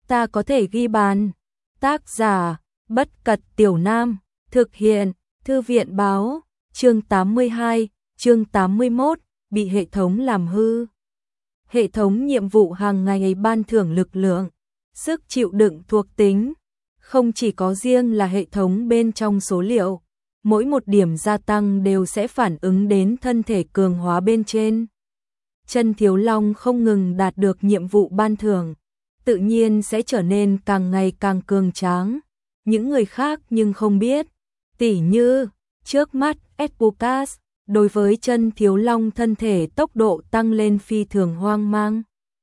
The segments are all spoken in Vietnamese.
ta có thể ghi bàn. Tác giả, Bất Cật Tiểu Nam, thực hiện, Thư viện báo, chương 82, chương 81, bị hệ thống làm hư. Hệ thống nhiệm vụ hàng ngày ban thưởng lực lượng, sức chịu đựng thuộc tính. Không chỉ có riêng là hệ thống bên trong số liệu, mỗi một điểm gia tăng đều sẽ phản ứng đến thân thể cường hóa bên trên. Chân Thiếu Long không ngừng đạt được nhiệm vụ ban thưởng, tự nhiên sẽ trở nên càng ngày càng cường tráng. Những người khác nhưng không biết, tỉ như, trước mắt Edpucas, đối với Chân Thiếu Long thân thể tốc độ tăng lên phi thường hoang mang.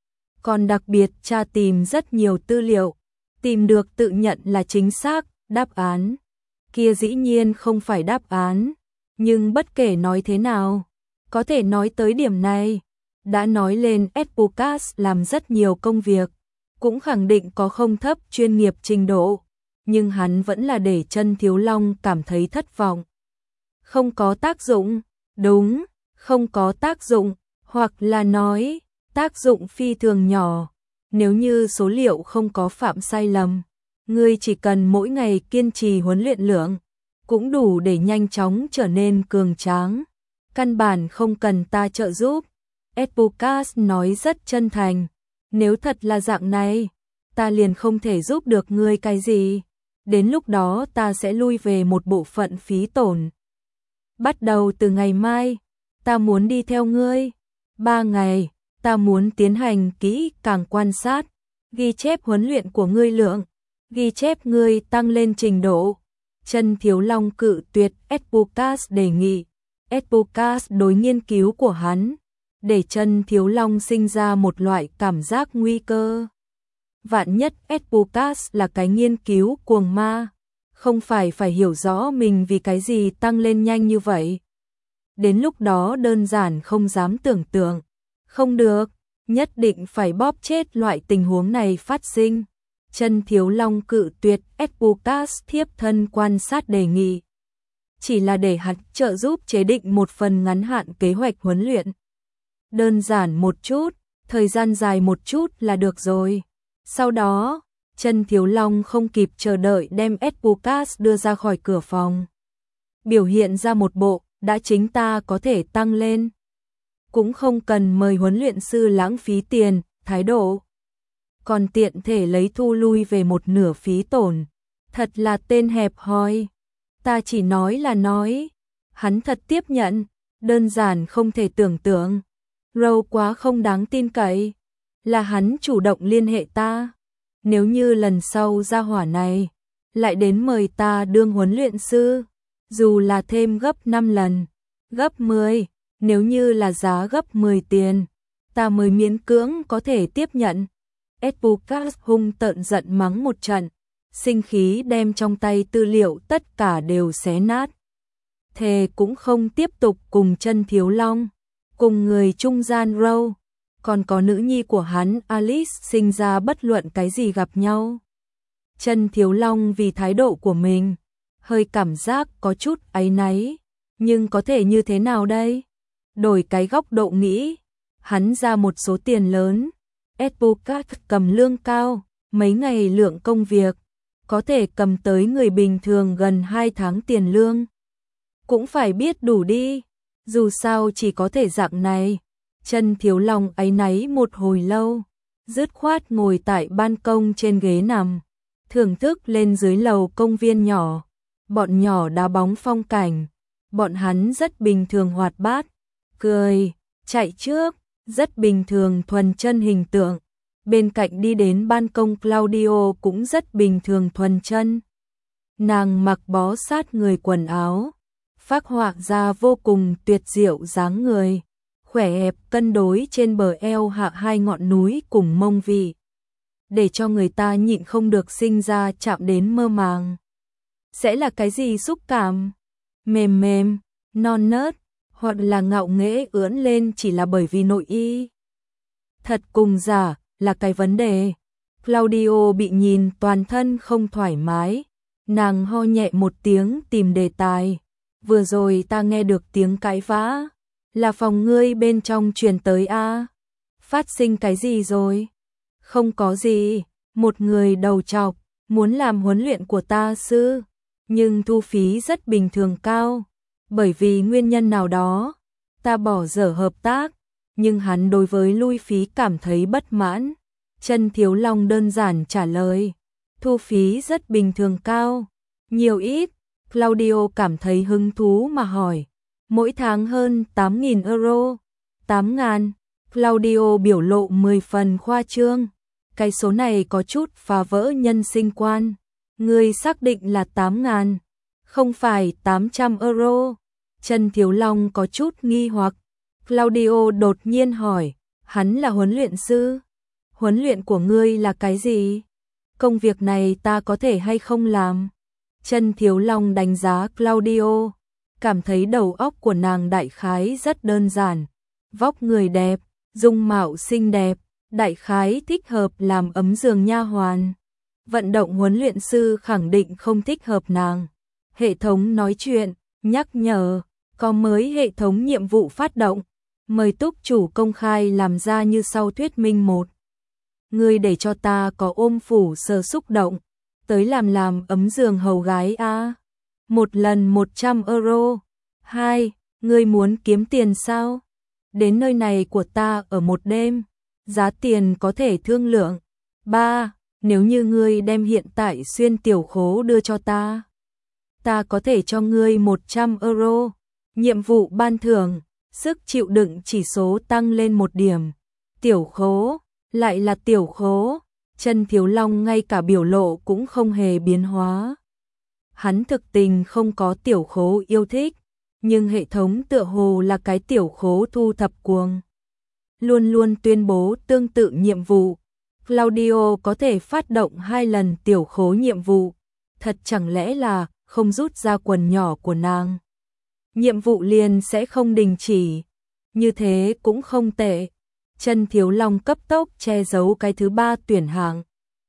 Còn đặc biệt tra tìm rất nhiều tư liệu, tìm được tự nhận là chính xác, đáp án. Kia dĩ nhiên không phải đáp án, nhưng bất kể nói thế nào, có thể nói tới điểm này, đã nói lên Edpucas làm rất nhiều công việc, cũng khẳng định có không thấp chuyên nghiệp trình độ, nhưng hắn vẫn là để Chân Thiếu Long cảm thấy thất vọng. Không có tác dụng, đúng, không có tác dụng, hoặc là nói, tác dụng phi thường nhỏ. Nếu như số liệu không có phạm sai lầm, ngươi chỉ cần mỗi ngày kiên trì huấn luyện lượng, cũng đủ để nhanh chóng trở nên cường tráng. Căn bản không cần ta trợ giúp. Edpucas nói rất chân thành. Nếu thật là dạng này, ta liền không thể giúp được ngươi cái gì. Đến lúc đó ta sẽ lui về một bộ phận phí tổn. Bắt đầu từ ngày mai, ta muốn đi theo ngươi. 3 ngày, ta muốn tiến hành kỹ càng quan sát, ghi chép huấn luyện của ngươi lượng, ghi chép ngươi tăng lên trình độ. Chân Thiếu Long cự tuyệt Edpucas đề nghị. Edpucas đối nghiên cứu của hắn, để Chân Thiếu Long sinh ra một loại cảm giác nguy cơ. Vạn nhất Edpucas là cái nghiên cứu cuồng ma, không phải hiểu rõ mình vì cái gì tăng lên nhanh như vậy. Đến lúc đó đơn giản không dám tưởng tượng. Không được, nhất định phải bóp chết loại tình huống này phát sinh. Chân Thiếu Long cự tuyệt Edpucas thiếp thân quan sát đề nghị. Chỉ là để hắn trợ giúp chế định một phần ngắn hạn kế hoạch huấn luyện. Đơn giản một chút, thời gian dài một chút là được rồi. Sau đó, Chân Thiếu Long không kịp chờ đợi đem Edpucas đưa ra khỏi cửa phòng. Biểu hiện ra một bộ, đã chính ta có thể tăng lên. Cũng không cần mời huấn luyện sư lãng phí tiền, thái độ. Còn tiện thể lấy thu lui về một nửa phí tổn. Thật là tên hẹp hòi. Ta chỉ nói là nói. Hắn thật tiếp nhận, đơn giản không thể tưởng tượng. Row quá không đáng tin cậy. Là hắn chủ động liên hệ ta. Nếu như lần sau ra hỏa này, lại đến mời ta đương huấn luyện sư, dù là thêm gấp 5 lần, gấp 10, nếu như là giá gấp 10 tiền, ta mới miễn cưỡng có thể tiếp nhận. Edpucas hung tợn giận mắng một trận, sinh khí đem trong tay tư liệu tất cả đều xé nát. Thề cũng không tiếp tục cùng Chân Thiếu Long, cùng người trung gian Row, còn có nữ nhi của hắn Alice sinh ra bất luận cái gì gặp nhau. Chân Thiếu Long vì thái độ của mình, hơi cảm giác có chút áy náy, nhưng có thể như thế nào đây? Đổi cái góc độ nghĩ, hắn ra một số tiền lớn, Edpucas cầm lương cao, mấy ngày lượng công việc, có thể cầm tới người bình thường gần 2 tháng tiền lương. Cũng phải biết đủ đi, dù sao chỉ có thể dạng này. Chân Thiếu Long áy náy một hồi lâu, dứt khoát ngồi tại ban công trên ghế nằm, thưởng thức lên dưới lầu công viên nhỏ, bọn nhỏ đá bóng phong cảnh, bọn hắn rất bình thường hoạt bát, cười, chạy trước, rất bình thường thuần chân hình tượng. Bên cạnh đi đến ban công Claudio cũng rất bình thường thuần chân. Nàng mặc bó sát người quần áo, phác họa ra vô cùng tuyệt diệu dáng người. Khỏe hẹp cân đối trên bờ eo hạ 2 ngọn núi cùng mông vị, để cho người ta nhịn không được sinh ra chạm đến mơ màng. Sẽ là cái gì xúc cảm? Mềm mềm, non nớt, hoặc là ngạo nghễ ưỡn lên chỉ là bởi vì nội y? Thật cùng giả là cái vấn đề. Claudio bị nhìn toàn thân không thoải mái, nàng ho nhẹ một tiếng tìm đề tài. Vừa rồi ta nghe được tiếng cãi vã. Là phòng ngươi bên trong truyền tới a? Phát sinh cái gì rồi? Không có gì, một người đầu trọc, muốn làm huấn luyện của ta sư, nhưng thu phí rất bình thường cao, bởi vì nguyên nhân nào đó, ta bỏ dở hợp tác, nhưng hắn đối với lui phí cảm thấy bất mãn. Trân Thiếu Long đơn giản trả lời, thu phí rất bình thường cao, nhiều ít. Claudio cảm thấy hứng thú mà hỏi, mỗi tháng hơn 8.000 euro, 8.000. Claudio biểu lộ 10 phần khoa trương, cái số này có chút phá vỡ nhân sinh quan. Ngươi xác định là 8.000, không phải 800 euro. Trân Thiếu Long có chút nghi hoặc. Claudio đột nhiên hỏi, hắn là huấn luyện sư? Huấn luyện của ngươi là cái gì? Công việc này ta có thể hay không làm? Trân Thiếu Long đánh giá Claudio, cảm thấy đầu óc của nàng đại khái rất đơn giản. Vóc người đẹp, dung mạo xinh đẹp, đại khái thích hợp làm ấm giường nha hoàn. Vận động huấn luyện sư khẳng định không thích hợp nàng. Hệ thống nói chuyện, nhắc nhở, có mới hệ thống nhiệm vụ phát động. Mời túc chủ công khai làm ra như sau thuyết minh 1. Ngươi để cho ta có ôm phủ sờ xúc động, tới làm ấm giường hầu gái a. Một lần 100 euro. 2. Ngươi muốn kiếm tiền sao? Đến nơi này của ta ở một đêm, giá tiền có thể thương lượng. 3. Nếu như ngươi đem hiện tại xuyên tiểu khố đưa cho ta có thể cho ngươi 100 euro. Nhiệm vụ ban thưởng, sức chịu đựng chỉ số tăng lên 1 điểm. Tiểu khố, lại là tiểu khố. Trân Thiếu Long ngay cả biểu lộ cũng không hề biến hóa. Hắn thực tình không có tiểu khố yêu thích, nhưng hệ thống tựa hồ là cái tiểu khố thu thập cuồng. Luôn luôn tuyên bố tương tự nhiệm vụ. Claudio có thể phát động 2 lần tiểu khố nhiệm vụ. Thật chẳng lẽ là không rút ra quần nhỏ của nàng, nhiệm vụ liền sẽ không đình chỉ. Như thế cũng không tệ. Trân Thiếu Long cấp tốc che giấu cái thứ 3 tuyển hạng.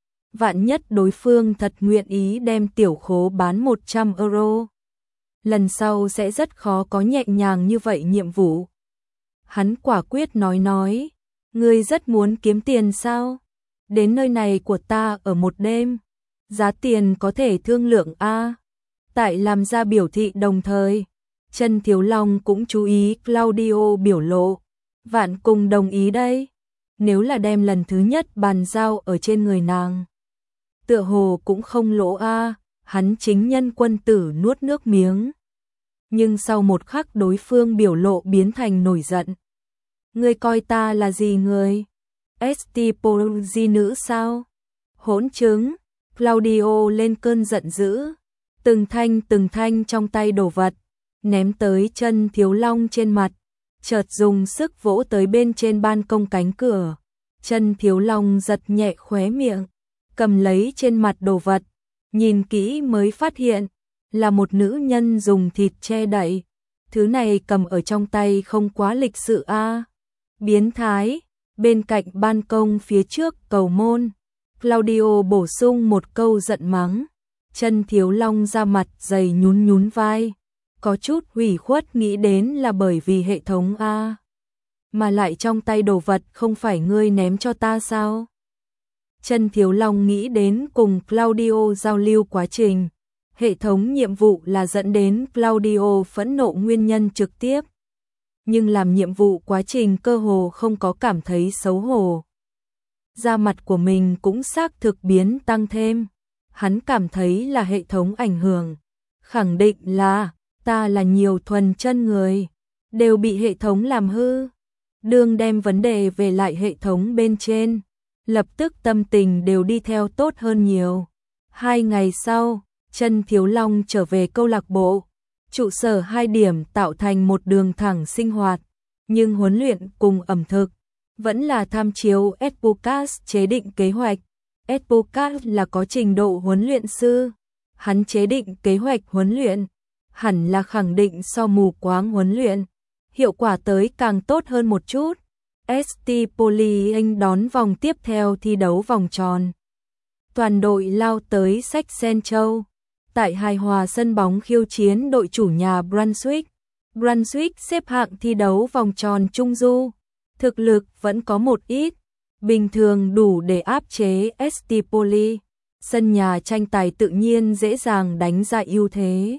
Vạn nhất đối phương thật nguyện ý đem tiểu khố bán 100 euro. Lần sau sẽ rất khó có nhẹ nhàng như vậy nhiệm vụ. Hắn quả quyết nói, ngươi rất muốn kiếm tiền sao? Đến nơi này của ta ở một đêm, giá tiền có thể thương lượng a. Tại làm ra biểu thị đồng thời, Trân Thiếu Long cũng chú ý Claudio biểu lộ. Vạn cùng đồng ý đây. Nếu là đem lần thứ nhất bàn giao ở trên người nàng, tựa hồ cũng không lỗ a. Hắn chính nhân quân tử nuốt nước miếng. Nhưng sau một khắc đối phương biểu lộ biến thành nổi giận. Ngươi coi ta là gì người? Estipology nữ sao? Hỗn trứng. Claudio lên cơn giận dữ. Từng thanh trong tay đồ vật, ném tới Trân Thiếu Long trên mặt. Chợt dùng sức vỗ tới bên trên ban công cánh cửa. Trân Thiếu Long giật nhẹ khóe miệng, cầm lấy trên mặt đồ vật, nhìn kỹ mới phát hiện là một nữ nhân dùng thịt che đậy. Thứ này cầm ở trong tay không quá lịch sự a. Biến thái. Bên cạnh ban công phía trước cầu môn, Claudio bổ sung một câu giận mắng. Trân Thiếu Long ra mặt dày nhún vai, có chút hủy khuất nghĩ đến là bởi vì hệ thống a. Mà lại trong tay đồ vật không phải ngươi ném cho ta sao? Trân Thiếu Long nghĩ đến cùng Claudio giao lưu quá trình. Hệ thống nhiệm vụ là dẫn đến Claudio phẫn nộ nguyên nhân trực tiếp. Nhưng làm nhiệm vụ quá trình cơ hồ không có cảm thấy xấu hổ. Da mặt của mình cũng xác thực biến tăng thêm. Hắn cảm thấy là hệ thống ảnh hưởng. Khẳng định là ta là nhiều thuần chân người, đều bị hệ thống làm hư. Đương đem vấn đề về lại hệ thống bên trên, lập tức tâm tình đều đi theo tốt hơn nhiều. 2 ngày sau, Trân Thiếu Long trở về câu lạc bộ. Trụ sở 2 điểm tạo thành một đường thẳng sinh hoạt, nhưng huấn luyện cùng ẩm thực vẫn là tham chiếu Edpucas chế định kế hoạch. Edpucas là có trình độ huấn luyện sư, hắn chế định kế hoạch huấn luyện, hẳn là khẳng định so mù quáng huấn luyện, hiệu quả tới càng tốt hơn một chút. ST Polyanh đón vòng tiếp theo thi đấu vòng tròn. Toàn đội lao tới Sách Sen Châu. Tại hài hòa sân bóng khiêu chiến đội chủ nhà Brunswick. Brunswick xếp hạng thi đấu vòng tròn trung du. Thực lực vẫn có một ít. bình thường đủ để áp chế ST Poli. Sân nhà tranh tài tự nhiên dễ dàng đánh ra ưu thế.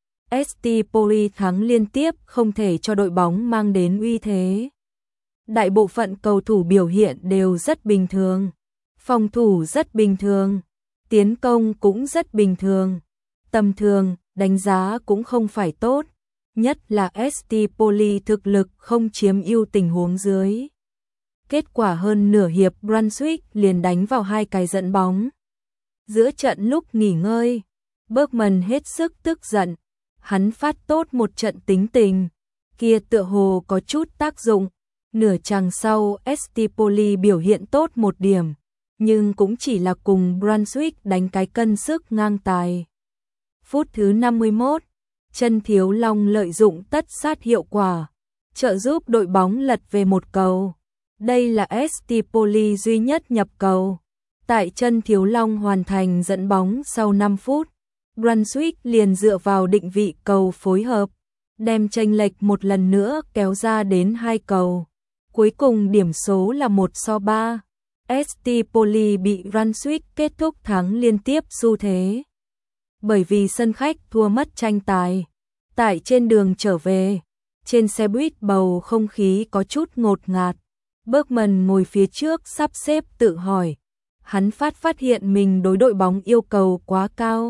ST Poli thắng liên tiếp không thể cho đội bóng mang đến uy thế. Đại bộ phận cầu thủ biểu hiện đều rất bình thường. Phòng thủ rất bình thường. Tiến công cũng rất bình thường. Tầm thường, đánh giá cũng không phải tốt. Nhất là ST Poli thực lực không chiếm ưu tình huống dưới. Kết quả hơn nửa hiệp Brunswick liền đánh vào 2 cái dẫn bóng. Giữa trận lúc nghỉ ngơi, Bergman hết sức tức giận. Hắn phát tốt một trận tính tình, kia tựa hồ có chút tác dụng. Nửa chặng sau ST Poli biểu hiện tốt một điểm, nhưng cũng chỉ là cùng Brunswick đánh cái cân sức ngang tài. Phút thứ 51, Chân Thiếu Long lợi dụng tất sát hiệu quả, trợ giúp đội bóng lật về một cầu. Đây là ST Poli duy nhất nhập cầu. Tại Chân Thiếu Long hoàn thành dẫn bóng sau 5 phút, Brunswick liền dựa vào định vị cầu phối hợp, đem chênh lệch một lần nữa kéo ra đến 2 cầu. Cuối cùng điểm số là 1-3. ST Poli bị Brunswick kết thúc thắng liên tiếp xu thế. Bởi vì sân khách thua mất tranh tài. Tại trên đường trở về, trên xe buýt bầu không khí có chút ngột ngạt. Bergman ngồi phía trước sắp xếp tự hỏi. Hắn phát hiện mình đối đội bóng yêu cầu quá cao.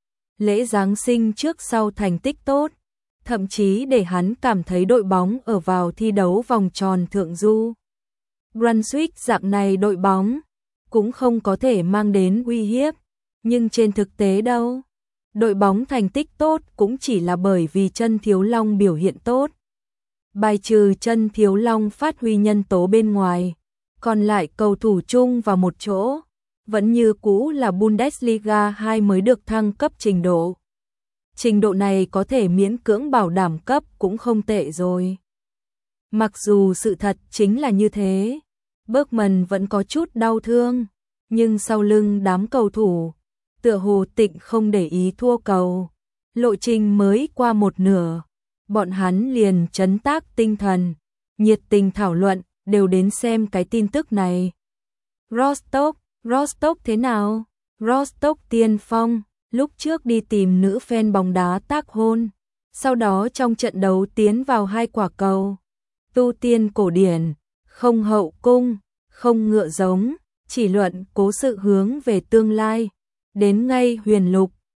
Lễ Giáng sinh trước sau thành tích tốt, thậm chí để hắn cảm thấy đội bóng ở vào thi đấu vòng tròn thượng du. Brunswick dạng này đội bóng cũng không có thể mang đến uy hiếp, nhưng trên thực tế đâu, đội bóng thành tích tốt cũng chỉ là bởi vì Chân Thiếu Long biểu hiện tốt. Bài trừ Chân Thiếu Long phát huy nhân tố bên ngoài, còn lại cầu thủ chung vào một chỗ, vẫn như cũ là Bundesliga 2 mới được thăng cấp trình độ. Trình độ này có thể miễn cưỡng bảo đảm cấp cũng không tệ rồi. Mặc dù sự thật chính là như thế, Bergman vẫn có chút đau thương, nhưng sau lưng đám cầu thủ, tựa hồ Tịnh không để ý thua cầu. Lộ trình mới qua một nửa, bọn hắn liền trấn tác tinh thần, nhiệt tình thảo luận, đều đến xem cái tin tức này. Rostock thế nào? Rostock tiên phong, lúc trước đi tìm nữ fan bóng đá tác hôn, sau đó trong trận đấu tiến vào 2 quả cầu. Tu tiên cổ điển, không hậu cung, không ngựa giống, chỉ luận cố sự hướng về tương lai. Đến ngay huyền lục,